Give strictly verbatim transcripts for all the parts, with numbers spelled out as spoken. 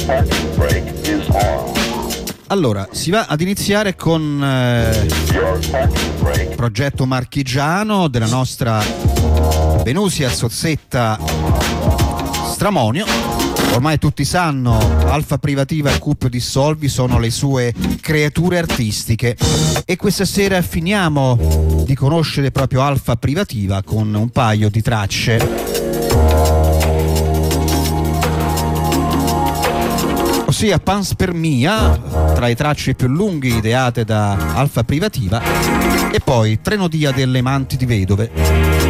Allora, si va ad iniziare con eh, il progetto marchigiano della nostra Venusia Sozzetta Stramonio. Ormai tutti sanno, Alfa Privativa e Cuppio Dissolvi sono le sue creature artistiche e questa sera finiamo di conoscere proprio Alfa Privativa con un paio di tracce, ossia Panspermia, tra le tracce più lunghe ideate da Alfa Privativa, e poi Trenodia delle Manti di Vedove.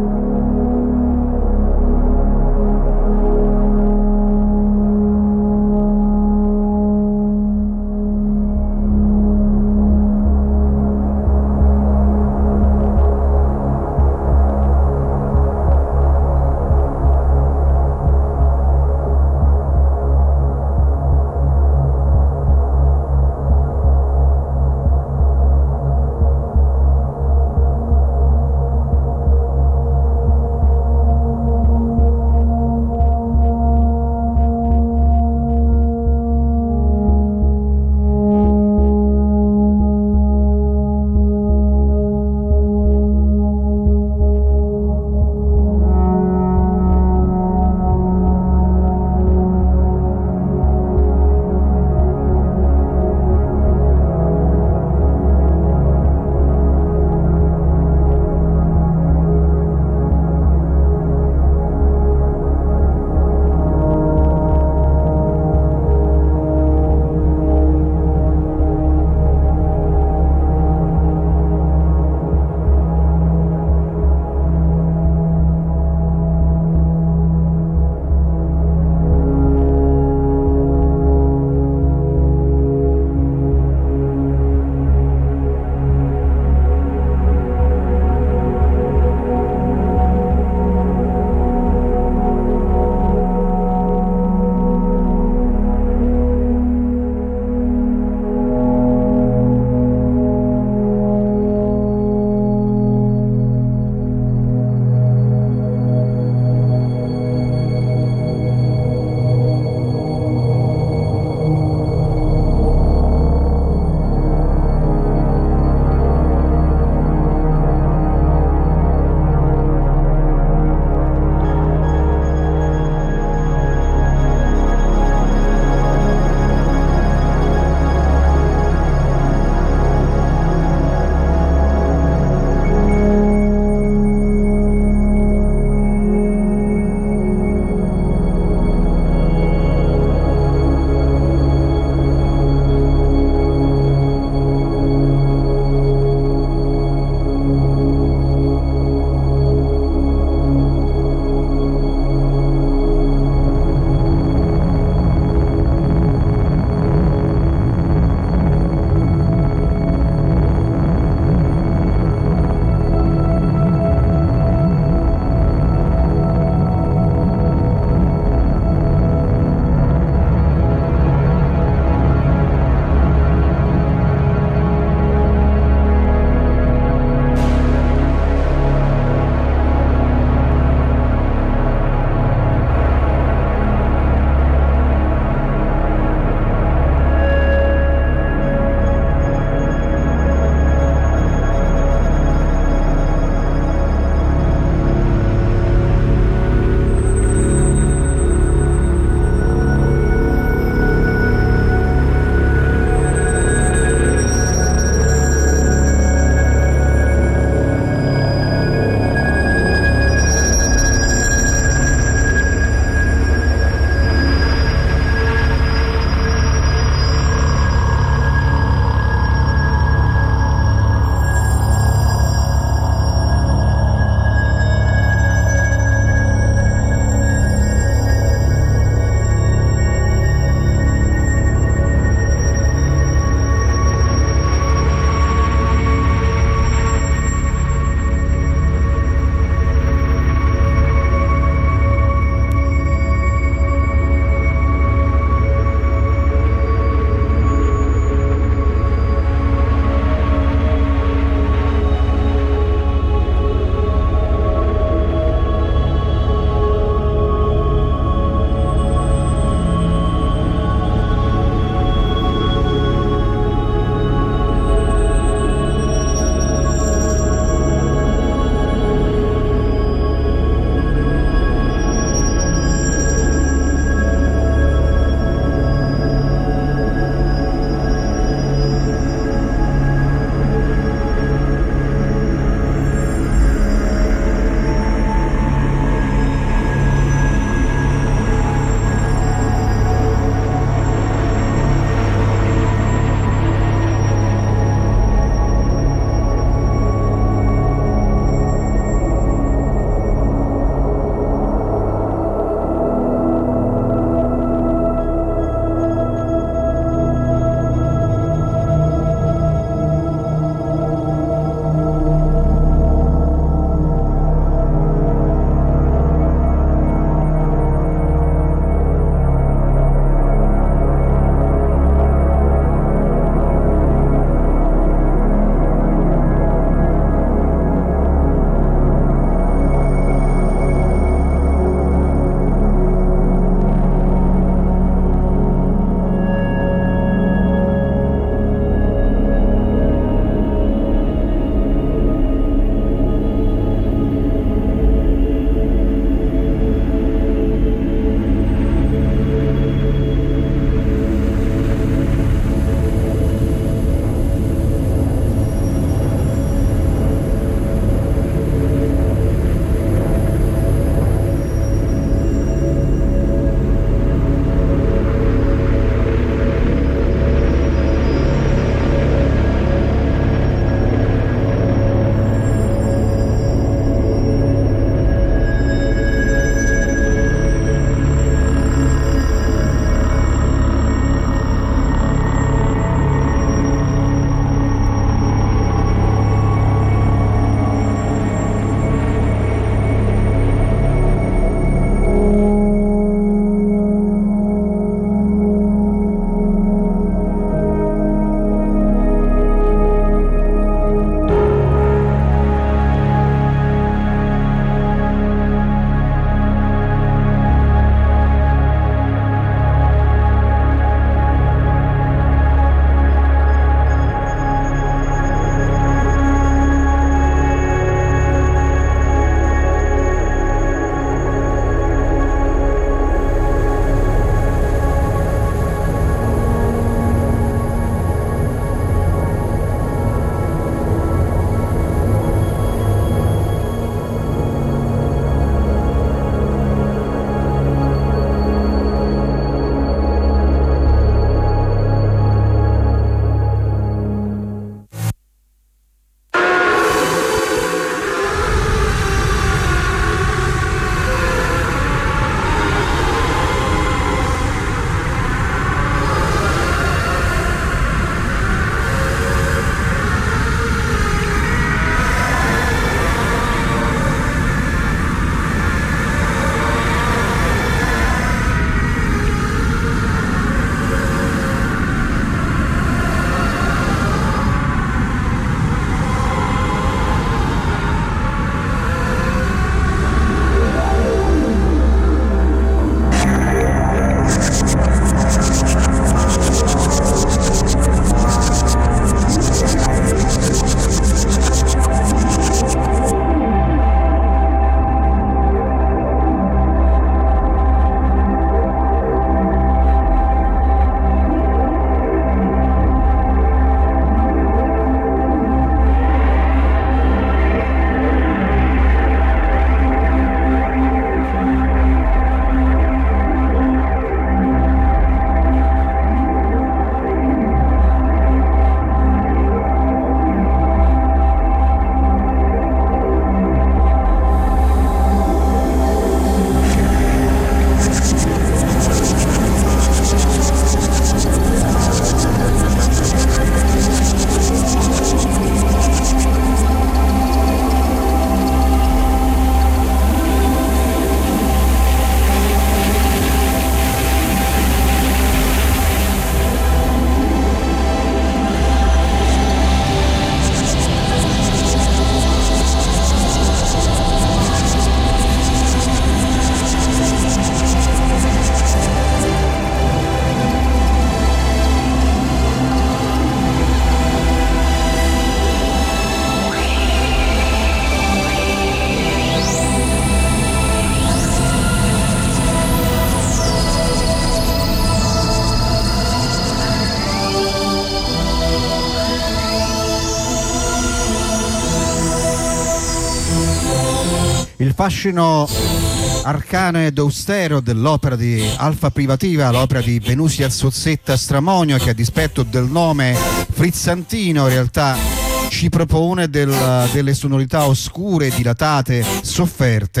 il fascino arcano ed austero dell'opera di Alfa Privativa, l'opera di Venusia Sozzetta Stramonio, che a dispetto del nome frizzantino in realtà ci propone del, delle sonorità oscure, dilatate, sofferte,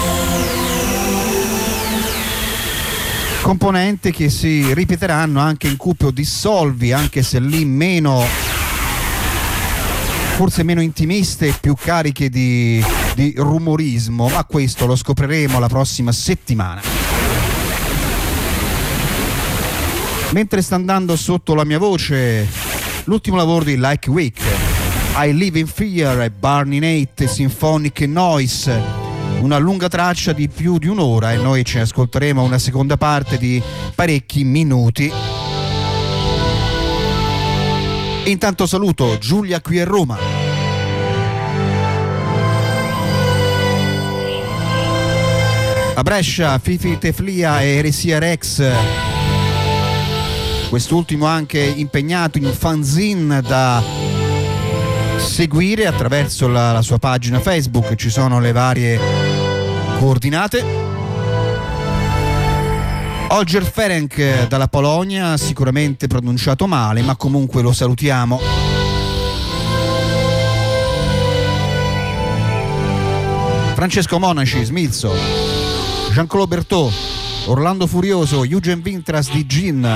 componenti che si ripeteranno anche in Cupio Dissolvi, anche se lì meno, forse meno intimiste e più cariche di, di rumorismo, ma questo lo scopriremo la prossima settimana. Mentre sta andando sotto la mia voce l'ultimo lavoro di Like Week, I Live in Fear e Barney Nate Symphonic Noise, una lunga traccia di più di un'ora, e noi ci ascolteremo una seconda parte di parecchi minuti. Intanto saluto Giulia qui a Roma. A Brescia Fifi Teflia e Eresia Rex, quest'ultimo anche impegnato in fanzine da seguire attraverso la, la sua pagina Facebook, ci sono le varie coordinate. Holger Ferenc dalla Polonia, sicuramente pronunciato male, ma comunque lo salutiamo. Francesco Monaci, Smilzo, Jean-Claude Berthaud, Orlando Furioso, Eugen Vintras di Gin,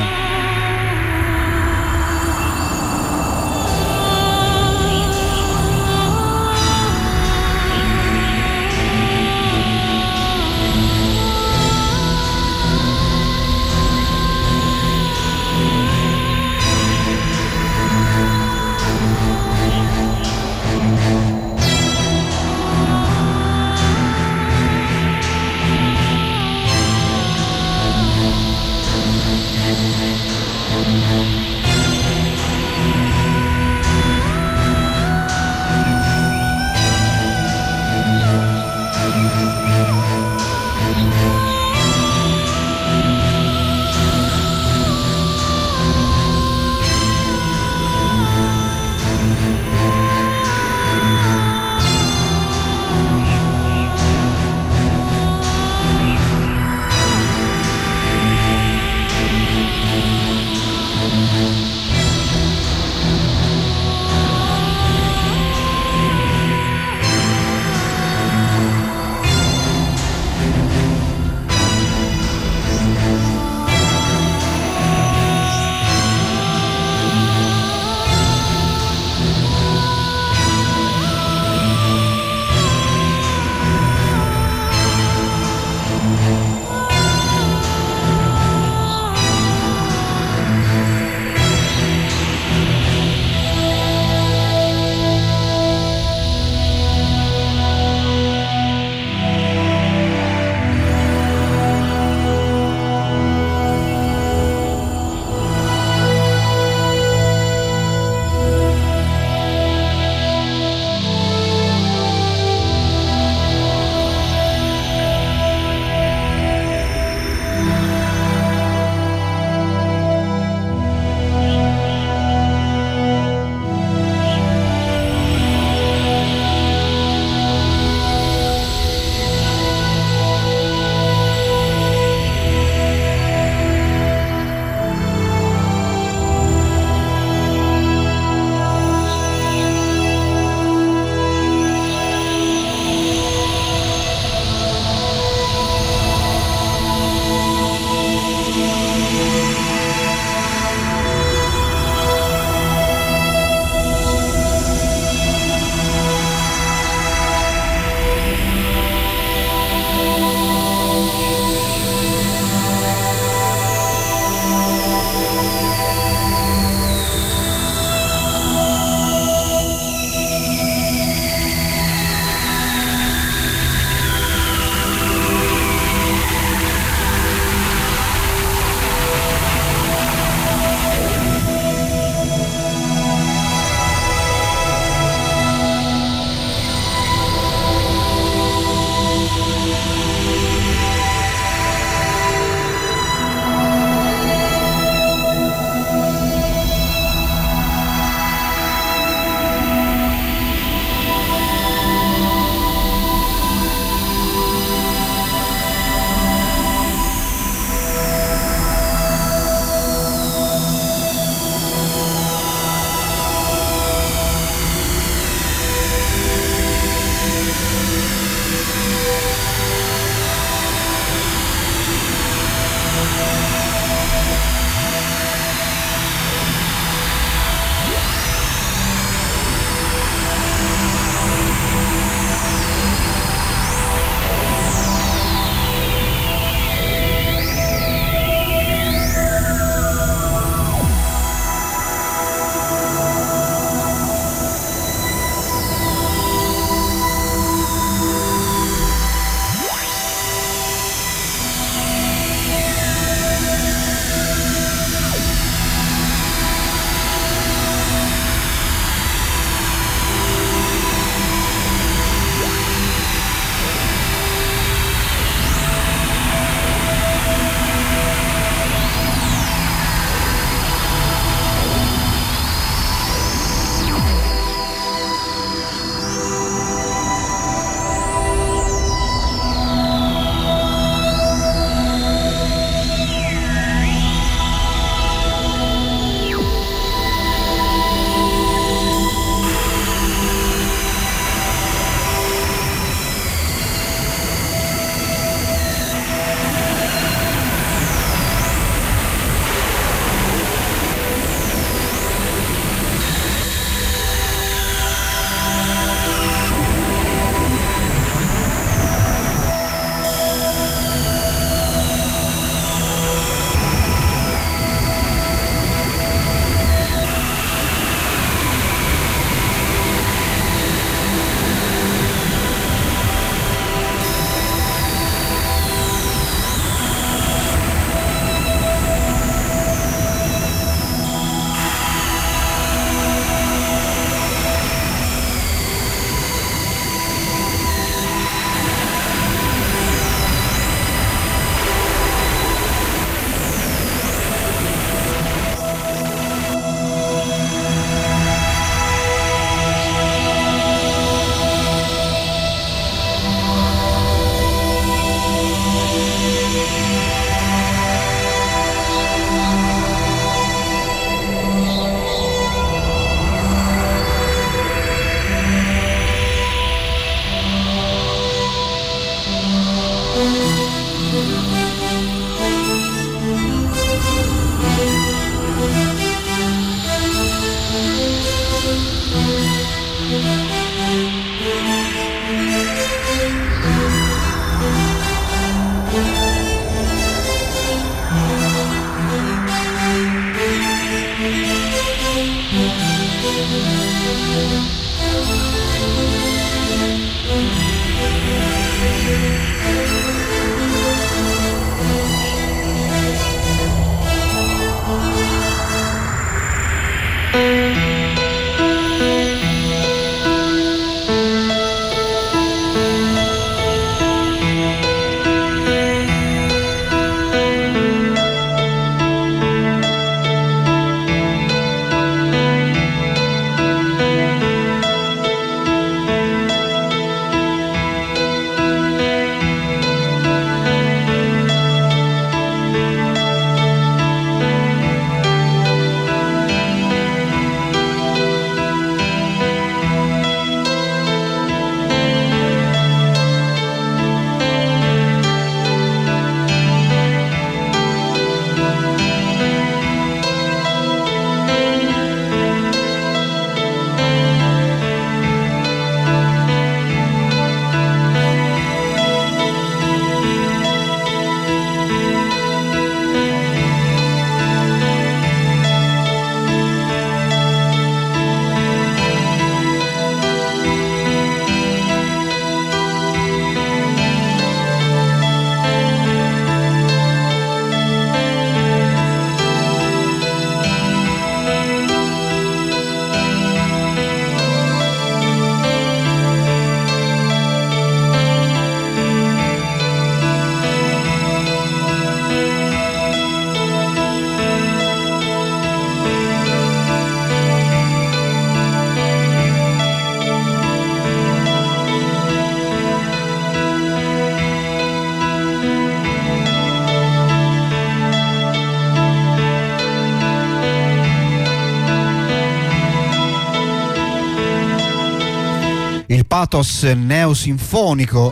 pathos neosinfonico.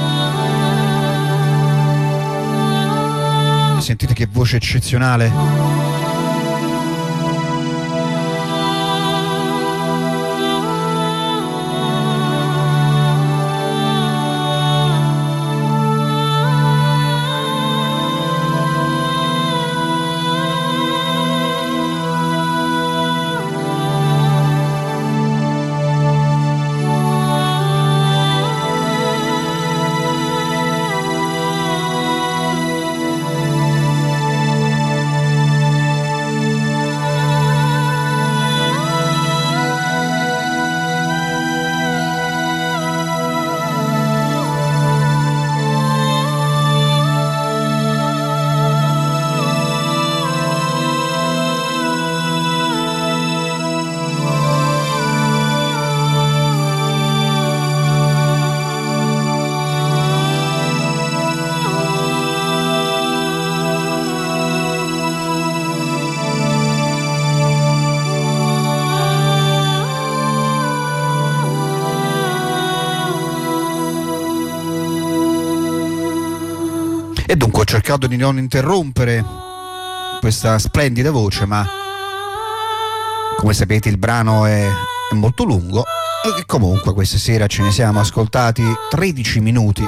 Sentite che voce eccezionale. E dunque ho cercato di non interrompere questa splendida voce, ma come sapete il brano è, è molto lungo e comunque questa sera ce ne siamo ascoltati tredici minuti.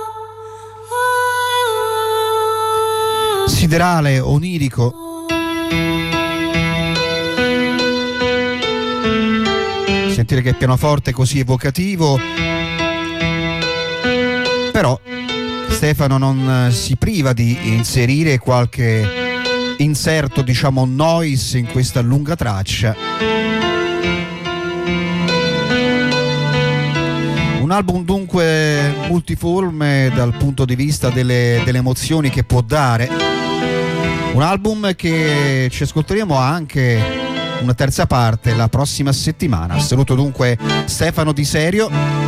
Siderale, onirico, sentire che il pianoforte è così evocativo, però Stefano non si priva di inserire qualche inserto, diciamo, noise in questa lunga traccia. Un album dunque multiforme dal punto di vista delle, delle emozioni che può dare. Un album che ci ascolteremo anche una terza parte la prossima settimana. Saluto dunque Stefano Di Serio.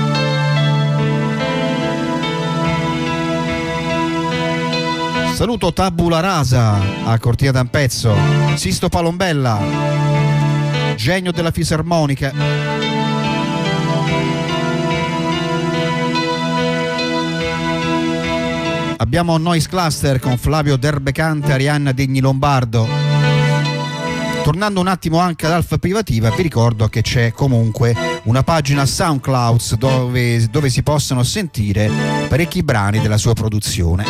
Saluto Tabula Rasa a Cortina d'Ampezzo, Sisto Palombella, genio della fisarmonica. Abbiamo Noise Cluster con Flavio Derbecante e Arianna Degni Lombardo. Tornando un attimo anche ad Alfa Privativa, vi ricordo che c'è comunque una pagina SoundCloud dove, dove si possono sentire parecchi brani della sua produzione.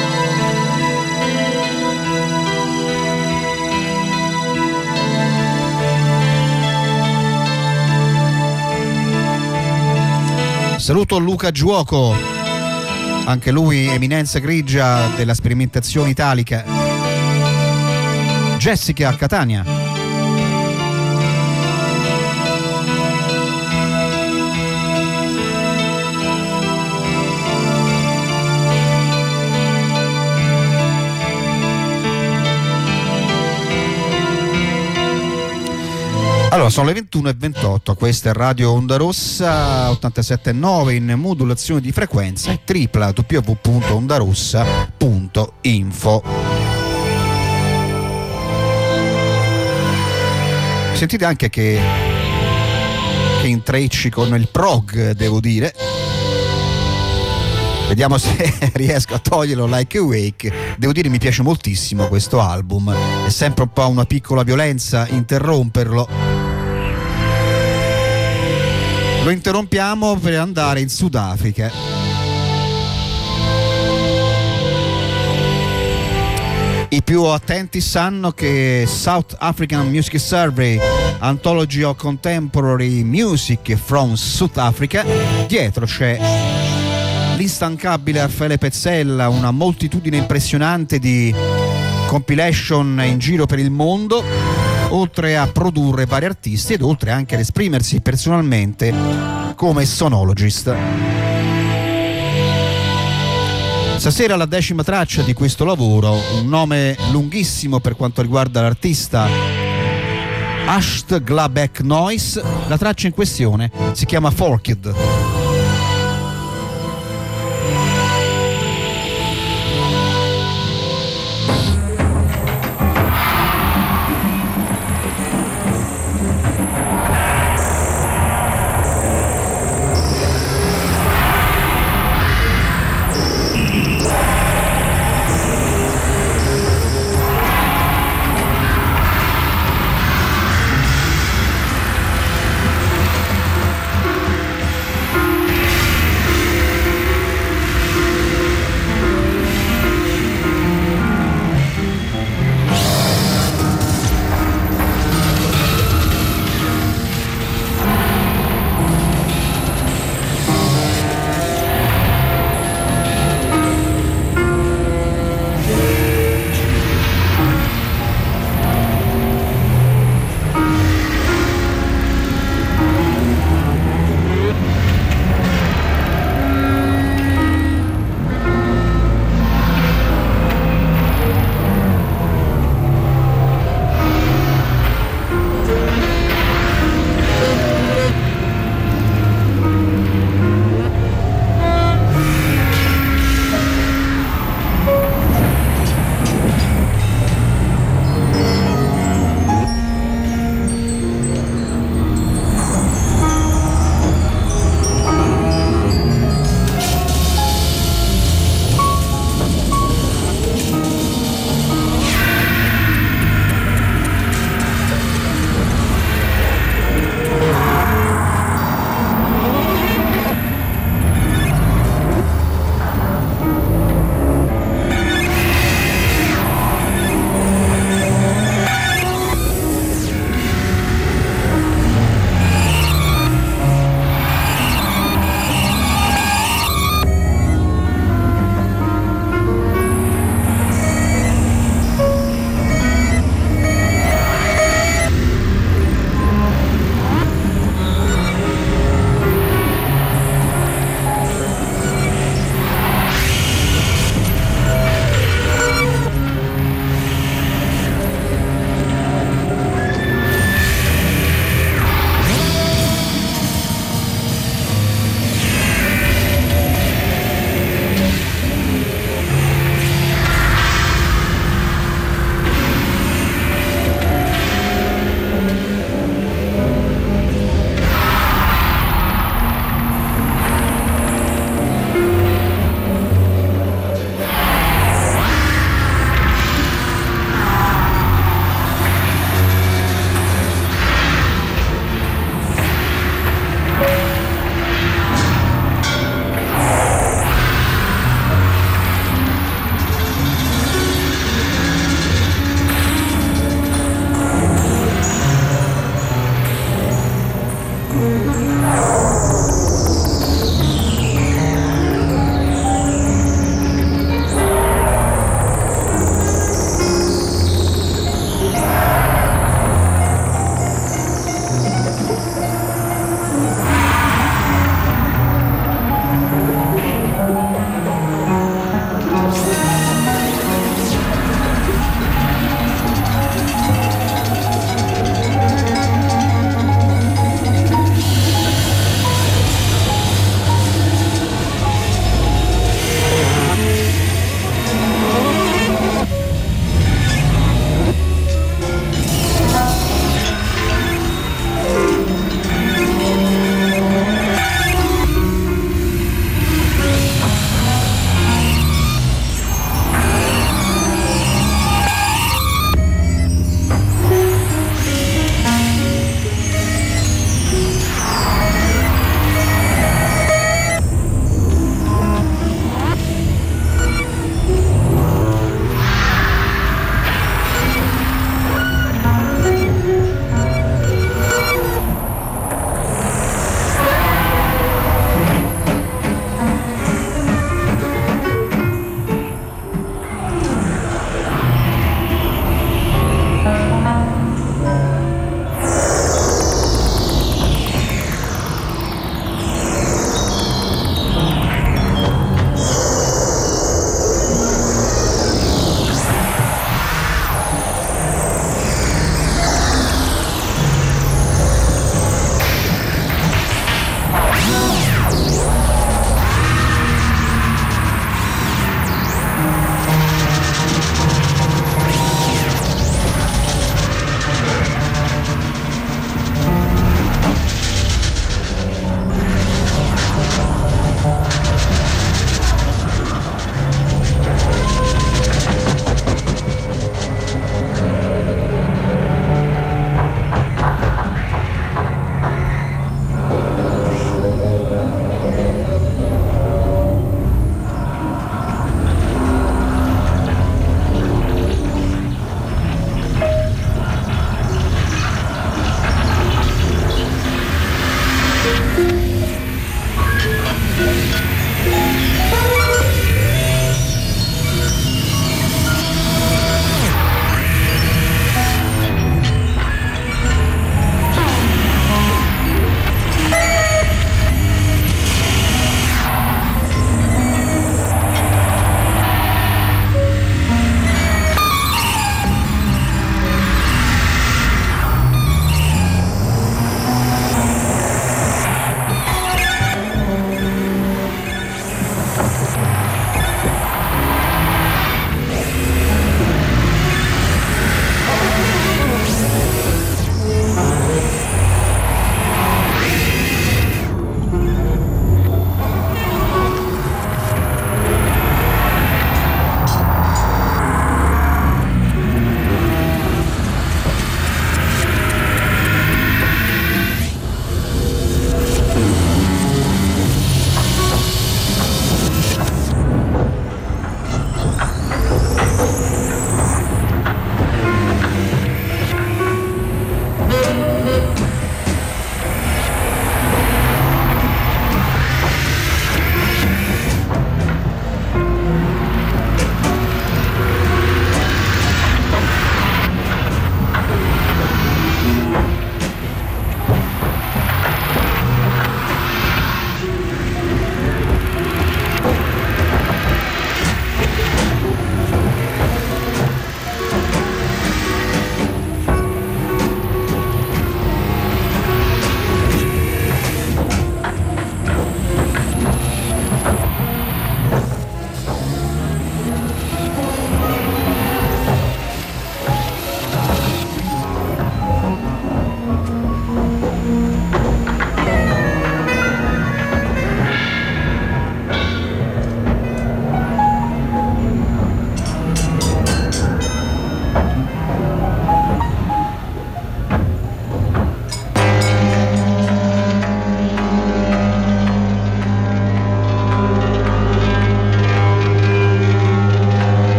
Saluto Luca Giuoco, anche lui eminenza grigia della sperimentazione italica. Jessica a Catania. Allora, sono le ventuno e ventotto, questa è Radio Onda Rossa ottantasette virgola nove in modulazione di frequenza e w w w punto ondarossa punto info. Sentite anche che, che intrecci con il prog, devo dire. Vediamo se riesco a toglierlo. Like Awake, devo dire mi piace moltissimo questo album, è sempre un po' una piccola violenza interromperlo. Lo interrompiamo per andare in Sudafrica. I più attenti sanno che South African Music Survey, Anthology of Contemporary Music from South Africa, dietro c'è l'instancabile Raffaele Pezzella, una moltitudine impressionante di compilation in giro per il mondo, oltre a produrre vari artisti ed oltre anche ad esprimersi personalmente come sonologist. Stasera la decima traccia di questo lavoro, un nome lunghissimo per quanto riguarda l'artista, Asht Glabek Noise. La traccia in questione si chiama Forked.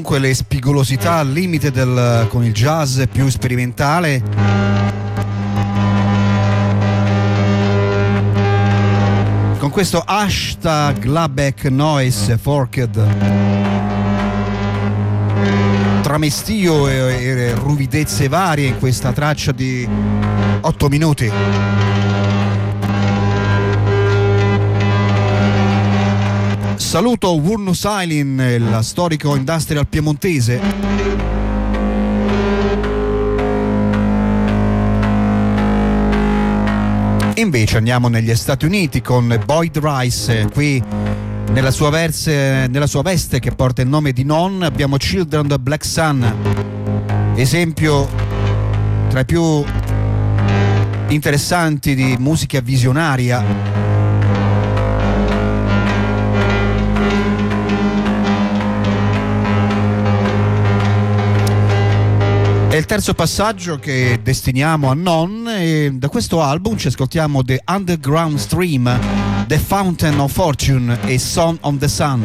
comunque le spigolosità al limite del, con il jazz più sperimentale. Con questo hashtag Labeck Noise Forked, tramestio e, e ruvidezze varie in questa traccia di otto minuti. Saluto Wurnus Ailin, il storico industrial piemontese. Invece andiamo negli Stati Uniti con Boyd Rice, qui nella sua, verse, nella sua veste che porta il nome di Non abbiamo Children of the Black Sun, esempio tra i più interessanti di musica visionaria. È il terzo passaggio che destiniamo a Non, e da questo album ci ascoltiamo The Underground Stream, The Fountain of Fortune e Son of the Sun.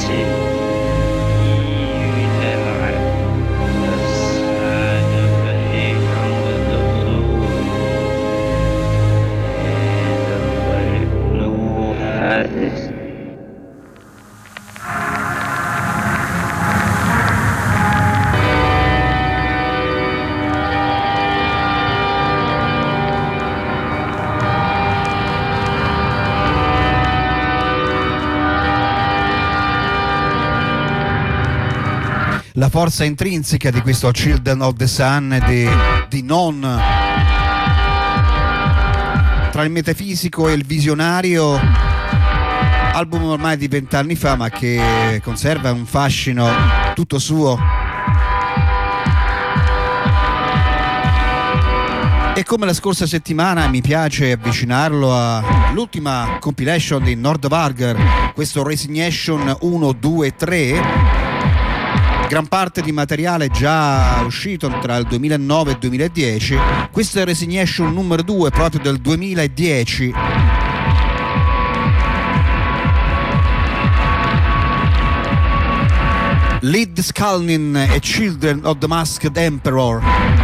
La forza intrinseca di questo Children of the Sun di, di Non, tra il metafisico e il visionario, album ormai di vent'anni fa ma che conserva un fascino tutto suo. E come la scorsa settimana mi piace avvicinarlo all'ultima compilation di Nordvarger, questo Resignation uno, due, tre, gran parte di materiale già uscito tra il duemilanove e il duemiladieci. Questo è Resignation numero due, proprio del duemiladieci. Lead Skalnin e Children of the Masked Emperor.